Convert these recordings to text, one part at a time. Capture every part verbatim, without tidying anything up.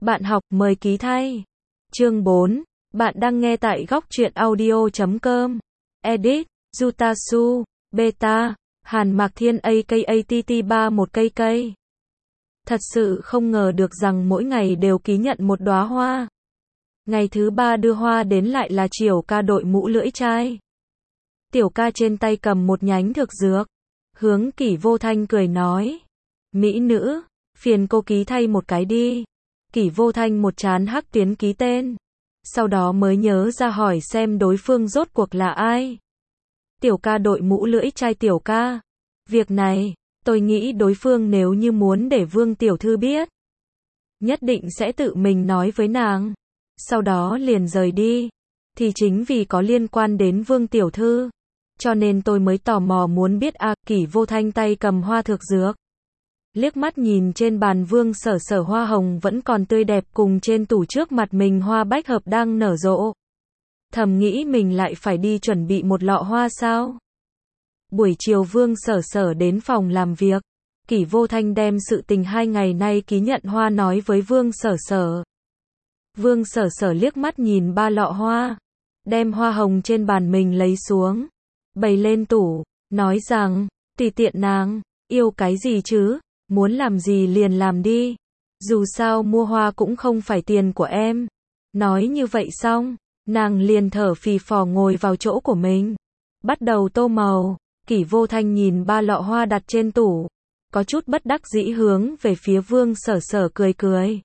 Bạn học mời ký thay. Chương bốn. Bạn đang nghe tại góc truyện audio chấm com. Edit, Jutasu, Beta, Hàn Mạc Thiên a ca a tê tê ba mươi mốt cây cây. Thật sự không ngờ được rằng mỗi ngày đều ký nhận một đóa hoa. Ngày thứ ba đưa hoa đến lại là Triều ca đội mũ lưỡi chai. Tiểu ca trên tay cầm một nhánh thực dược. Hướng Kỷ Vô Thanh cười nói. Mỹ nữ, phiền cô ký thay một cái đi. Kỷ Vô Thanh một trán hắc tuyến ký tên. Sau đó mới nhớ ra hỏi xem đối phương rốt cuộc là ai. Tiểu ca đội mũ lưỡi chai tiểu ca. Việc này, tôi nghĩ đối phương nếu như muốn để Vương tiểu thư biết, nhất định sẽ tự mình nói với nàng. Sau đó liền rời đi. Thì chính vì có liên quan đến Vương tiểu thư, cho nên tôi mới tò mò muốn biết a. À, Kỷ Vô Thanh tay cầm hoa thực dược. Liếc mắt nhìn trên bàn Vương Sở Sở hoa hồng vẫn còn tươi đẹp cùng trên tủ trước mặt mình hoa bách hợp đang nở rộ. Thầm nghĩ mình lại phải đi chuẩn bị một lọ hoa sao? Buổi chiều Vương Sở Sở đến phòng làm việc. Kỷ Vô Thanh đem sự tình hai ngày nay ký nhận hoa nói với Vương Sở Sở. Vương Sở Sở liếc mắt nhìn ba lọ hoa, đem hoa hồng trên bàn mình lấy xuống, bày lên tủ, nói rằng, tùy tiện nàng, yêu cái gì chứ, muốn làm gì liền làm đi, dù sao mua hoa cũng không phải tiền của em. Nói như vậy xong, nàng liền thở phì phò ngồi vào chỗ của mình, bắt đầu tô màu. Kỷ Vô Thanh nhìn ba lọ hoa đặt trên tủ, có chút bất đắc dĩ hướng về phía Vương Sở Sở cười cười.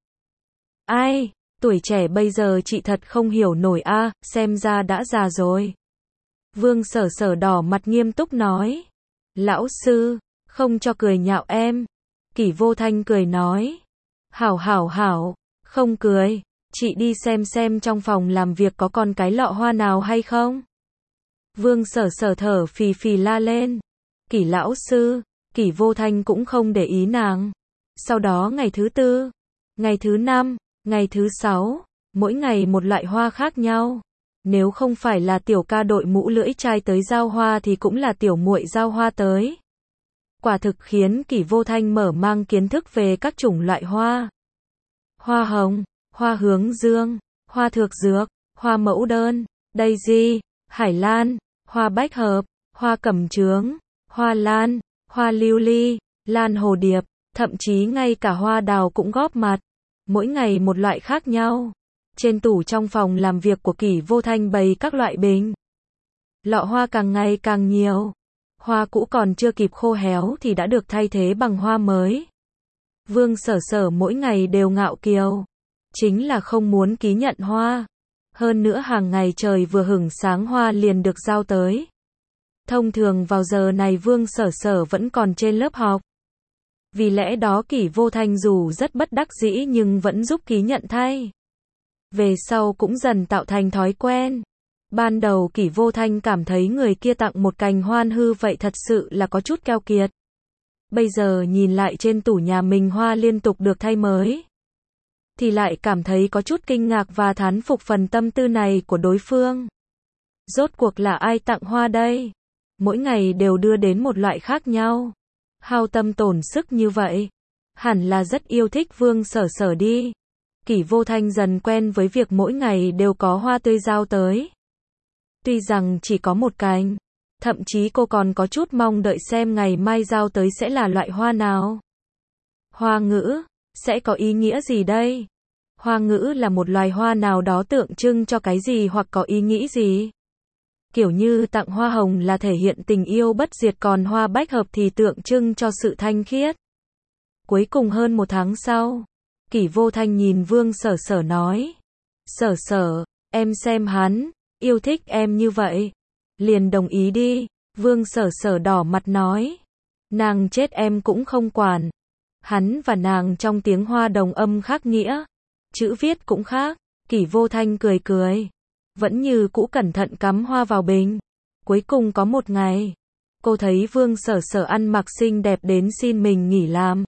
Ai, tuổi trẻ bây giờ chị thật không hiểu nổi a, à, xem ra đã già rồi. Vương Sở Sở đỏ mặt nghiêm túc nói. Lão sư, không cho cười nhạo em. Kỷ Vô Thanh cười nói. Hảo hảo hảo, không cười, chị đi xem xem trong phòng làm việc có còn cái lọ hoa nào hay không. Vương Sở Sở thở phì phì la lên. Kỷ lão sư, Kỷ Vô Thanh cũng không để ý nàng. Sau đó ngày thứ tư, ngày thứ năm, ngày thứ sáu, mỗi ngày một loại hoa khác nhau. Nếu không phải là tiểu ca đội mũ lưỡi chai tới giao hoa thì cũng là tiểu muội giao hoa tới. Quả thực khiến Kỷ Vô Thanh mở mang kiến thức về các chủng loại hoa. Hoa hồng, hoa hướng dương, hoa thược dược, hoa mẫu đơn, daisy, hải lan, hoa bách hợp, hoa cẩm chướng, hoa lan, hoa lưu ly, lan hồ điệp, thậm chí ngay cả hoa đào cũng góp mặt. Mỗi ngày một loại khác nhau. Trên tủ trong phòng làm việc của Kỷ Vô Thanh bày các loại bình. Lọ hoa càng ngày càng nhiều. Hoa cũ còn chưa kịp khô héo thì đã được thay thế bằng hoa mới. Vương Sở Sở mỗi ngày đều ngạo kiều, chính là không muốn ký nhận hoa. Hơn nữa hàng ngày trời vừa hửng sáng hoa liền được giao tới. Thông thường vào giờ này Vương Sở Sở vẫn còn trên lớp học. Vì lẽ đó Kỷ Vô Thanh dù rất bất đắc dĩ nhưng vẫn giúp ký nhận thay. Về sau cũng dần tạo thành thói quen. Ban đầu Kỷ Vô Thanh cảm thấy người kia tặng một cành hoan hư vậy thật sự là có chút keo kiệt. Bây giờ nhìn lại trên tủ nhà mình hoa liên tục được thay mới, thì lại cảm thấy có chút kinh ngạc và thán phục phần tâm tư này của đối phương. Rốt cuộc là ai tặng hoa đây? Mỗi ngày đều đưa đến một loại khác nhau. Hao tâm tổn sức như vậy. Hẳn là rất yêu thích Vương Sở Sở đi. Kỷ Vô Thanh dần quen với việc mỗi ngày đều có hoa tươi giao tới. Tuy rằng chỉ có một cành, thậm chí cô còn có chút mong đợi xem ngày mai giao tới sẽ là loại hoa nào. Hoa ngữ, sẽ có ý nghĩa gì đây? Hoa ngữ là một loài hoa nào đó tượng trưng cho cái gì hoặc có ý nghĩ gì? Kiểu như tặng hoa hồng là thể hiện tình yêu bất diệt còn hoa bách hợp thì tượng trưng cho sự thanh khiết. Cuối cùng hơn một tháng sau, Kỷ Vô Thanh nhìn Vương Sở Sở nói. Sở Sở, em xem hắn, yêu thích em như vậy. Liền đồng ý đi. Vương Sở Sở đỏ mặt nói. Nàng chết em cũng không quản. Hắn và nàng trong tiếng hoa đồng âm khác nghĩa. Chữ viết cũng khác. Kỷ Vô Thanh cười cười. Vẫn như cũ cẩn thận cắm hoa vào bình. Cuối cùng có một ngày, cô thấy Vương Sở Sở ăn mặc xinh đẹp đến xin mình nghỉ làm.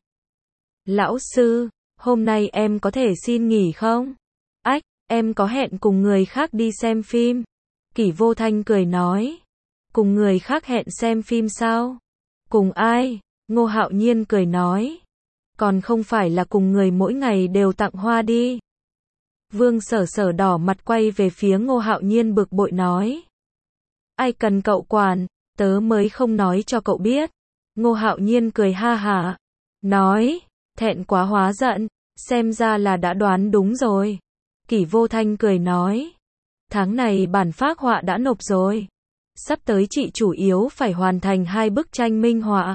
Lão sư, hôm nay em có thể xin nghỉ không? Ách, em có hẹn cùng người khác đi xem phim. Kỷ Vô Thanh cười nói. Cùng người khác hẹn xem phim sao? Cùng ai? Ngô Hạo Nhiên cười nói. Còn không phải là cùng người mỗi ngày đều tặng hoa đi. Vương Sở Sở đỏ mặt quay về phía Ngô Hạo Nhiên bực bội nói. Ai cần cậu quản, tớ mới không nói cho cậu biết. Ngô Hạo Nhiên cười ha hả, nói, thẹn quá hóa giận, xem ra là đã đoán đúng rồi. Kỷ Vô Thanh cười nói, tháng này bản phác họa đã nộp rồi. Sắp tới chị chủ yếu phải hoàn thành hai bức tranh minh họa.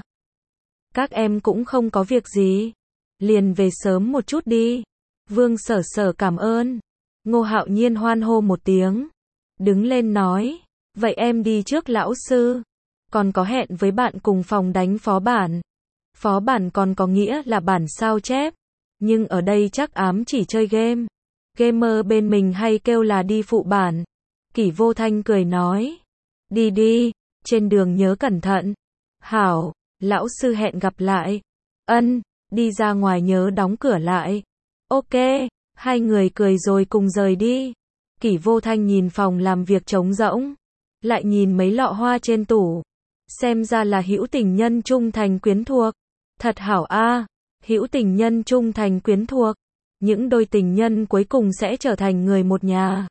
Các em cũng không có việc gì, liền về sớm một chút đi. Vương Sở Sở cảm ơn. Ngô Hạo Nhiên hoan hô một tiếng, đứng lên nói, vậy em đi trước lão sư. Còn có hẹn với bạn cùng phòng đánh phó bản. Phó bản còn có nghĩa là bản sao chép, nhưng ở đây chắc ám chỉ chơi game. Gamer bên mình hay kêu là đi phụ bản. Kỷ Vô Thanh cười nói, đi đi, trên đường nhớ cẩn thận. Hảo, lão sư hẹn gặp lại. Ân, đi ra ngoài nhớ đóng cửa lại. Ok, hai người cười rồi cùng rời đi. Kỷ Vô Thanh nhìn phòng làm việc trống rỗng, lại nhìn mấy lọ hoa trên tủ. Xem ra là hữu tình nhân trung thành quyến thuộc. Thật hảo a, hữu tình nhân trung thành quyến thuộc. Những đôi tình nhân cuối cùng sẽ trở thành người một nhà.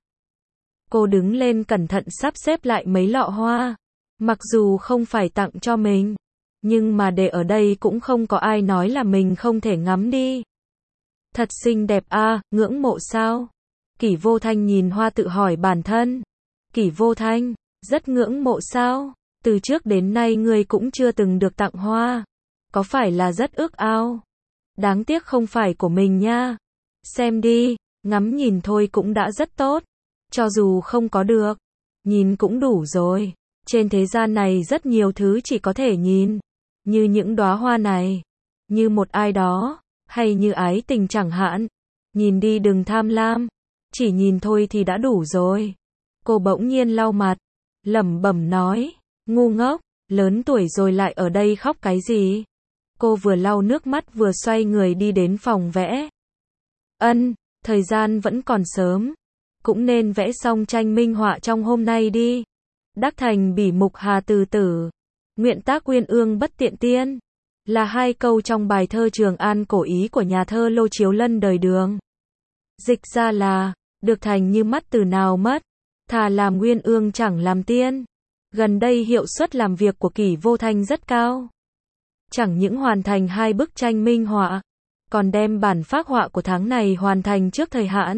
Cô đứng lên cẩn thận sắp xếp lại mấy lọ hoa. Mặc dù không phải tặng cho mình, nhưng mà để ở đây cũng không có ai nói là mình không thể ngắm đi. Thật xinh đẹp a, ngưỡng mộ sao? Kỷ Vô Thanh nhìn hoa tự hỏi bản thân. Kỷ Vô Thanh, rất ngưỡng mộ sao? Từ trước đến nay ngươi cũng chưa từng được tặng hoa. Có phải là rất ước ao? Đáng tiếc không phải của mình nha. Xem đi, ngắm nhìn thôi cũng đã rất tốt. Cho dù không có được, nhìn cũng đủ rồi. Trên thế gian này rất nhiều thứ chỉ có thể nhìn. Như những đóa hoa này. Như một ai đó. Hay như ái tình chẳng hạn. Nhìn đi đừng tham lam. Chỉ nhìn thôi thì đã đủ rồi. Cô bỗng nhiên lau mặt. Lẩm bẩm nói. Ngu ngốc, lớn tuổi rồi lại ở đây khóc cái gì? Cô vừa lau nước mắt vừa xoay người đi đến phòng vẽ. Ân, thời gian vẫn còn sớm. Cũng nên vẽ xong tranh minh họa trong hôm nay đi. Đắc thành bỉ mục hà từ tử. Nguyện tác uyên ương bất tiện tiên. Là hai câu trong bài thơ Trường An cổ ý của nhà thơ Lô Chiếu Lân đời Đường. Dịch ra là, được thành như mắt từ nào mất. Thà làm uyên ương chẳng làm tiên. Gần đây hiệu suất làm việc của Kỷ Vô Thanh rất cao. Chẳng những hoàn thành hai bức tranh minh họa, còn đem bản phác họa của tháng này hoàn thành trước thời hạn.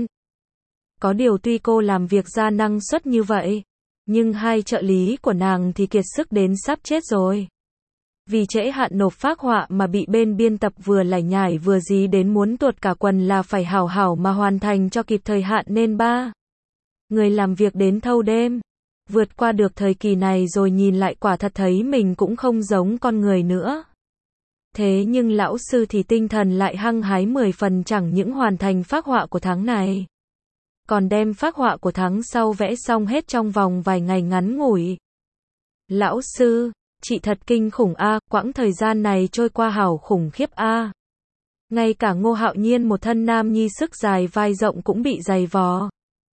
Có điều tuy cô làm việc ra năng suất như vậy, nhưng hai trợ lý của nàng thì kiệt sức đến sắp chết rồi. Vì trễ hạn nộp phác họa mà bị bên biên tập vừa lải nhải vừa dí đến muốn tuột cả quần là phải hảo hảo mà hoàn thành cho kịp thời hạn nên ba người làm việc đến thâu đêm. Vượt qua được thời kỳ này rồi nhìn lại quả thật thấy mình cũng không giống con người nữa. Thế nhưng lão sư thì tinh thần lại hăng hái mười phần, chẳng những hoàn thành phác họa của tháng này, còn đem phác họa của tháng sau vẽ xong hết trong vòng vài ngày ngắn ngủi. Lão sư, chị thật kinh khủng a, quãng thời gian này trôi qua hảo khủng khiếp a. Ngay cả Ngô Hạo Nhiên một thân nam nhi sức dài vai rộng cũng bị dày vò.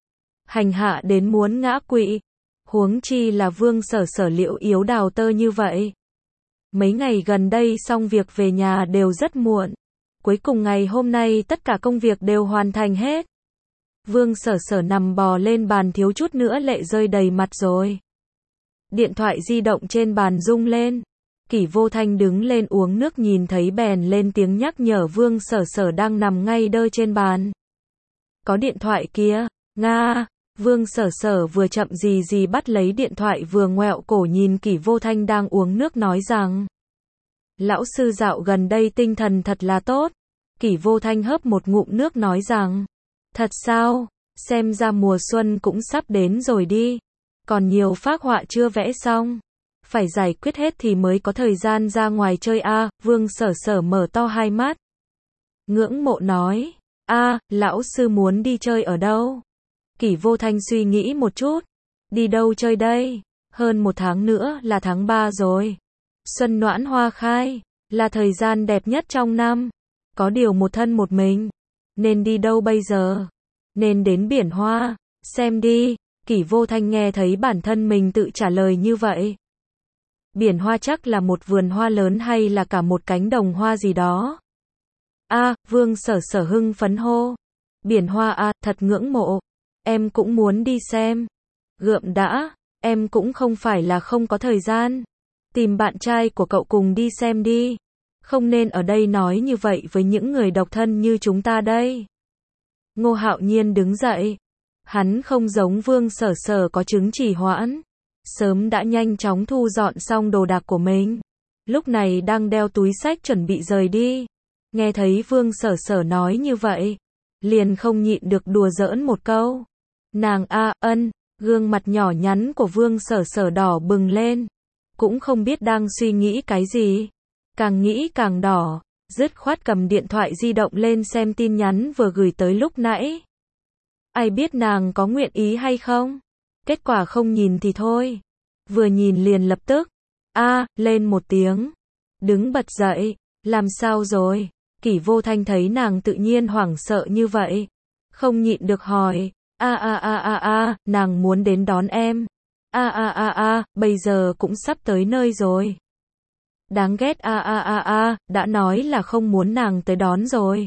Hành hạ đến muốn ngã quỵ. Huống chi là Vương Sở Sở Liễu yếu đào tơ như vậy. Mấy ngày gần đây xong việc về nhà đều rất muộn. Cuối cùng ngày hôm nay tất cả công việc đều hoàn thành hết. Vương Sở Sở nằm bò lên bàn thiếu chút nữa lệ rơi đầy mặt rồi. Điện thoại di động trên bàn rung lên. Kỷ Vô Thanh đứng lên uống nước nhìn thấy bèn lên tiếng nhắc nhở Vương Sở Sở đang nằm ngay đơ trên bàn. Có điện thoại kia, Nga. Vương Sở Sở vừa chậm gì gì bắt lấy điện thoại vừa ngoẹo cổ nhìn Kỷ Vô Thanh đang uống nước nói rằng. Lão sư dạo gần đây tinh thần thật là tốt. Kỷ Vô Thanh hớp một ngụm nước nói rằng. Thật sao? Xem ra mùa xuân cũng sắp đến rồi đi. Còn nhiều phác họa chưa vẽ xong. Phải giải quyết hết thì mới có thời gian ra ngoài chơi a. À, Vương Sở Sở mở to hai mắt. Ngưỡng mộ nói. A, à, lão sư muốn đi chơi ở đâu? Kỷ Vô Thanh suy nghĩ một chút. Đi đâu chơi đây? Hơn một tháng nữa là tháng ba rồi. Xuân noãn hoa khai, là thời gian đẹp nhất trong năm. Có điều một thân một mình. Nên đi đâu bây giờ? Nên đến biển hoa. Xem đi. Kỷ Vô Thanh nghe thấy bản thân mình tự trả lời như vậy. Biển hoa chắc là một vườn hoa lớn hay là cả một cánh đồng hoa gì đó. A, Vương Sở Sở hưng phấn hô. Biển hoa à, thật ngưỡng mộ. Em cũng muốn đi xem. Gượm đã, em cũng không phải là không có thời gian. Tìm bạn trai của cậu cùng đi xem đi. Không nên ở đây nói như vậy với những người độc thân như chúng ta đây. Ngô Hạo Nhiên đứng dậy. Hắn không giống Vương Sở Sở có chứng trì hoãn. Sớm đã nhanh chóng thu dọn xong đồ đạc của mình. Lúc này đang đeo túi xách chuẩn bị rời đi. Nghe thấy Vương Sở Sở nói như vậy. Liền không nhịn được đùa giỡn một câu. Nàng a ân, gương mặt nhỏ nhắn của Vương Sở Sở đỏ bừng lên. Cũng không biết đang suy nghĩ cái gì. Càng nghĩ càng đỏ, dứt khoát cầm điện thoại di động lên xem tin nhắn vừa gửi tới lúc nãy. Ai biết nàng có nguyện ý hay không? Kết quả không nhìn thì thôi. Vừa nhìn liền lập tức. A, lên một tiếng. Đứng bật dậy. Làm sao rồi? Kỷ Vô Thanh thấy nàng tự nhiên hoảng sợ như vậy. Không nhịn được hỏi. A a a a a, nàng muốn đến đón em. A a a a, bây giờ cũng sắp tới nơi rồi. Đáng ghét a a a a, đã nói là không muốn nàng tới đón rồi.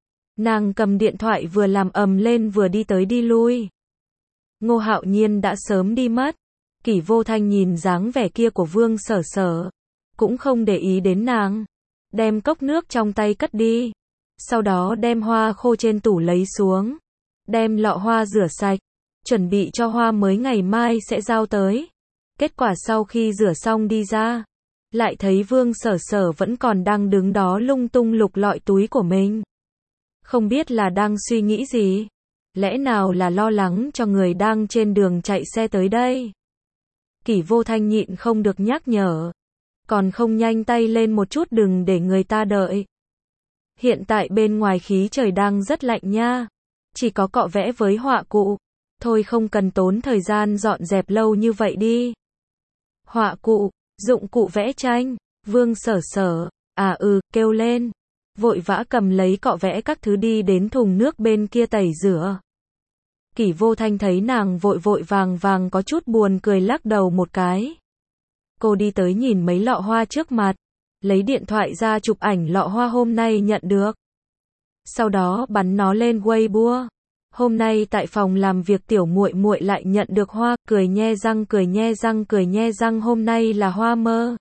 Nàng cầm điện thoại vừa làm ầm lên vừa đi tới đi lui. Ngô Hạo Nhiên đã sớm đi mất. Kỷ Vô Thanh nhìn dáng vẻ kia của Vương Sở Sở, cũng không để ý đến nàng. Đem cốc nước trong tay cất đi. Sau đó đem hoa khô trên tủ lấy xuống. Đem lọ hoa rửa sạch. Chuẩn bị cho hoa mới ngày mai sẽ giao tới. Kết quả sau khi rửa xong đi ra. Lại thấy Vương Sở Sở vẫn còn đang đứng đó lung tung lục lọi túi của mình. Không biết là đang suy nghĩ gì. Lẽ nào là lo lắng cho người đang trên đường chạy xe tới đây. Kỷ Vô Thanh nhịn không được nhắc nhở. Còn không nhanh tay lên một chút đừng để người ta đợi. Hiện tại bên ngoài khí trời đang rất lạnh nha. Chỉ có cọ vẽ với họa cụ. Thôi không cần tốn thời gian dọn dẹp lâu như vậy đi. Họa cụ, dụng cụ vẽ tranh. Vương Sở Sở, à ừ, kêu lên. Vội vã cầm lấy cọ vẽ các thứ đi đến thùng nước bên kia tẩy rửa. Kỷ Vô Thanh thấy nàng vội vội vàng vàng có chút buồn cười lắc đầu một cái. Cô đi tới nhìn mấy lọ hoa trước mặt. Lấy điện thoại ra chụp ảnh lọ hoa hôm nay nhận được. Sau đó bắn nó lên Weibo. Hôm nay tại phòng làm việc tiểu muội muội lại nhận được hoa, cười nhe răng cười nhe răng cười nhe răng hôm nay là hoa mơ.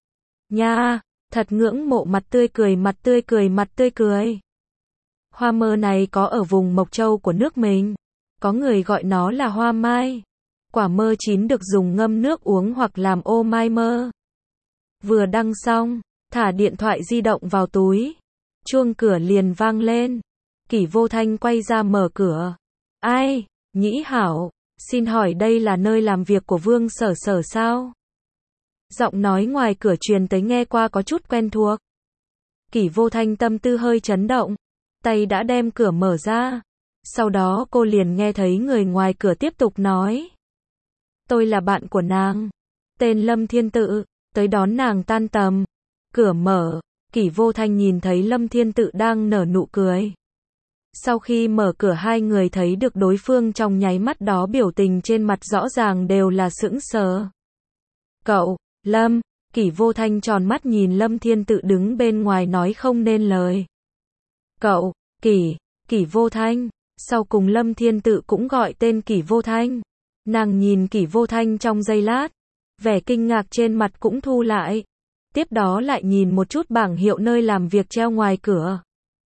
Nha, thật ngưỡng mộ mặt tươi cười mặt tươi cười mặt tươi cười. Hoa mơ này có ở vùng Mộc Châu của nước mình. Có người gọi nó là hoa mai. Quả mơ chín được dùng ngâm nước uống hoặc làm ô mai mơ. Vừa đăng xong, thả điện thoại di động vào túi. Chuông cửa liền vang lên. Kỷ Vô Thanh quay ra mở cửa. Ai? Nhĩ Hảo, xin hỏi đây là nơi làm việc của Vương Sở Sở sao? Giọng nói ngoài cửa truyền tới nghe qua có chút quen thuộc. Kỷ Vô Thanh tâm tư hơi chấn động. Tay đã đem cửa mở ra. Sau đó cô liền nghe thấy người ngoài cửa tiếp tục nói. Tôi là bạn của nàng. Tên Lâm Thiên Tự, tới đón nàng tan tầm. Cửa mở, Kỷ Vô Thanh nhìn thấy Lâm Thiên Tự đang nở nụ cười. Sau khi mở cửa hai người thấy được đối phương trong nháy mắt đó biểu tình trên mặt rõ ràng đều là sững sờ. Cậu, Lâm, Kỷ Vô Thanh tròn mắt nhìn Lâm Thiên Tự đứng bên ngoài nói không nên lời. Cậu, Kỷ, Kỷ Vô Thanh, sau cùng Lâm Thiên Tự cũng gọi tên Kỷ Vô Thanh. Nàng nhìn Kỷ Vô Thanh trong giây lát, vẻ kinh ngạc trên mặt cũng thu lại. Tiếp đó lại nhìn một chút bảng hiệu nơi làm việc treo ngoài cửa.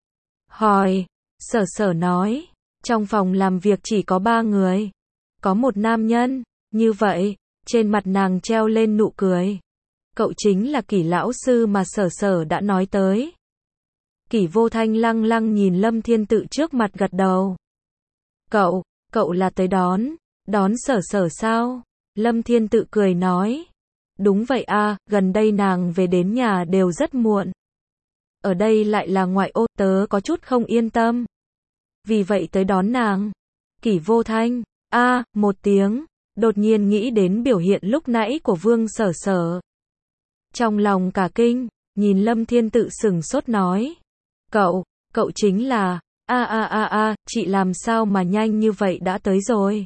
Hỏi, Sở Sở nói, trong phòng làm việc chỉ có ba người. Có một nam nhân, như vậy, trên mặt nàng treo lên nụ cười. Cậu chính là Kỷ lão sư mà Sở Sở đã nói tới. Kỷ Vô Thanh lăng lăng nhìn Lâm Thiên Tự trước mặt gật đầu. Cậu, cậu là tới đón, đón Sở Sở sao? Lâm Thiên Tự cười nói. Đúng vậy a, gần đây nàng về đến nhà đều rất muộn. Ở đây lại là ngoại ô, tớ có chút không yên tâm. Vì vậy tới đón nàng. Kỷ Vô Thanh, a, một tiếng, đột nhiên nghĩ đến biểu hiện lúc nãy của Vương Sở Sở. Trong lòng cả kinh, nhìn Lâm Thiên Tự sừng sốt nói. Cậu, cậu chính là, a a a a, chị làm sao mà nhanh như vậy đã tới rồi.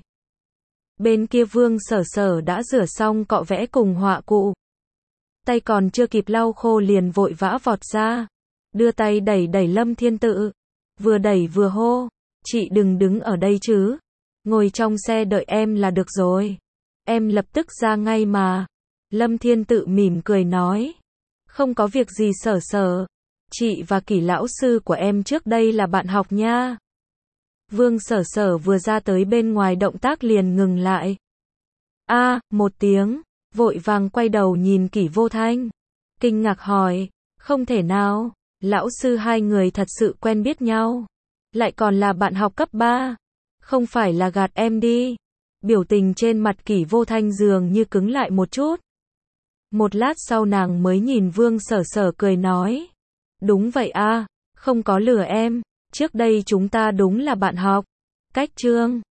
Bên kia Vương Sở Sở đã rửa xong cọ vẽ cùng họa cụ. Tay còn chưa kịp lau khô liền vội vã vọt ra. đưa tay đẩy đẩy Lâm Thiên Tự, vừa đẩy vừa hô, chị đừng đứng ở đây chứ, ngồi trong xe đợi em là được rồi, em lập tức ra ngay mà. Lâm Thiên Tự mỉm cười nói, không có việc gì Sở Sở, chị và Kỷ lão sư của em trước đây là bạn học nha. Vương Sở Sở vừa ra tới bên ngoài động tác liền ngừng lại. A, một tiếng, vội vàng quay đầu nhìn Kỷ Vô Thanh, kinh ngạc hỏi, không thể nào, lão sư hai người thật sự quen biết nhau, lại còn là bạn học cấp ba, không phải là gạt em đi. Biểu tình trên mặt Kỷ Vô Thanh dường như cứng lại một chút. Một lát sau nàng mới nhìn Vương Sở Sở cười nói, đúng vậy a, không có lừa em, trước đây chúng ta đúng là bạn học. Cách chương